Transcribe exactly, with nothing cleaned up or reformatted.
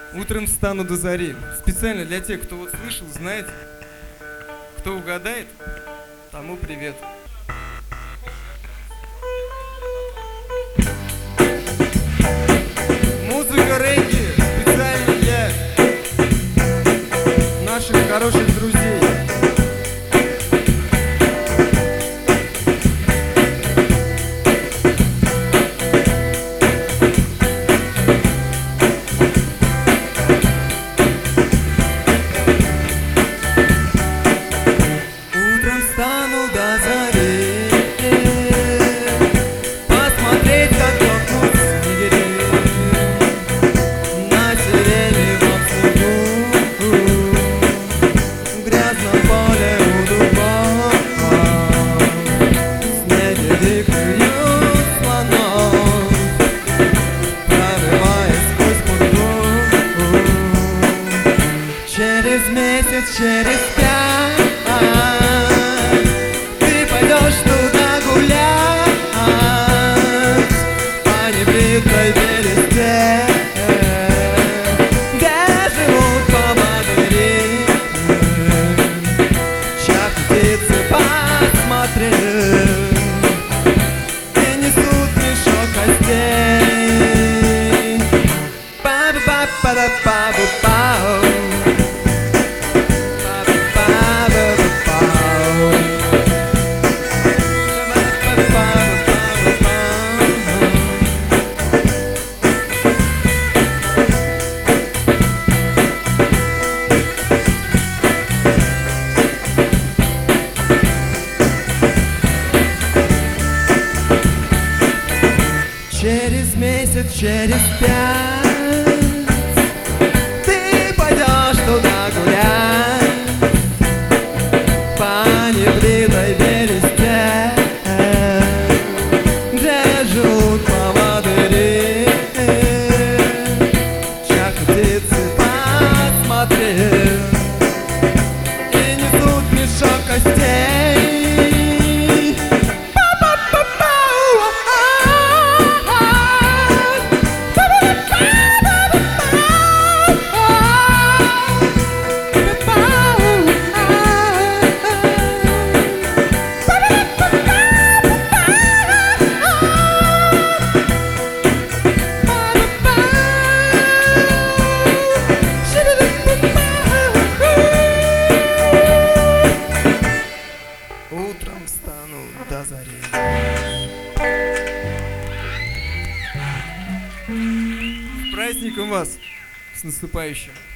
Утром встану до зари. Специально для тех, кто вот слышал, знает. Кто угадает, тому привет. Музыка регги специально для наших хороших друзей. Через месяц, через пять ты пойдешь туда гулять по небритой бересте, где живут поводыри. Чья птицы посмотри, и несут мешок костей. Па-ба-па-па-па-па-па. Через месяц, через пять ты пойдешь туда гулять по небритой бересте, где живут поводыри. Чья птицы посмотри, и несут мешок костей. Утром встану до зари. С праздником вас! С наступающим!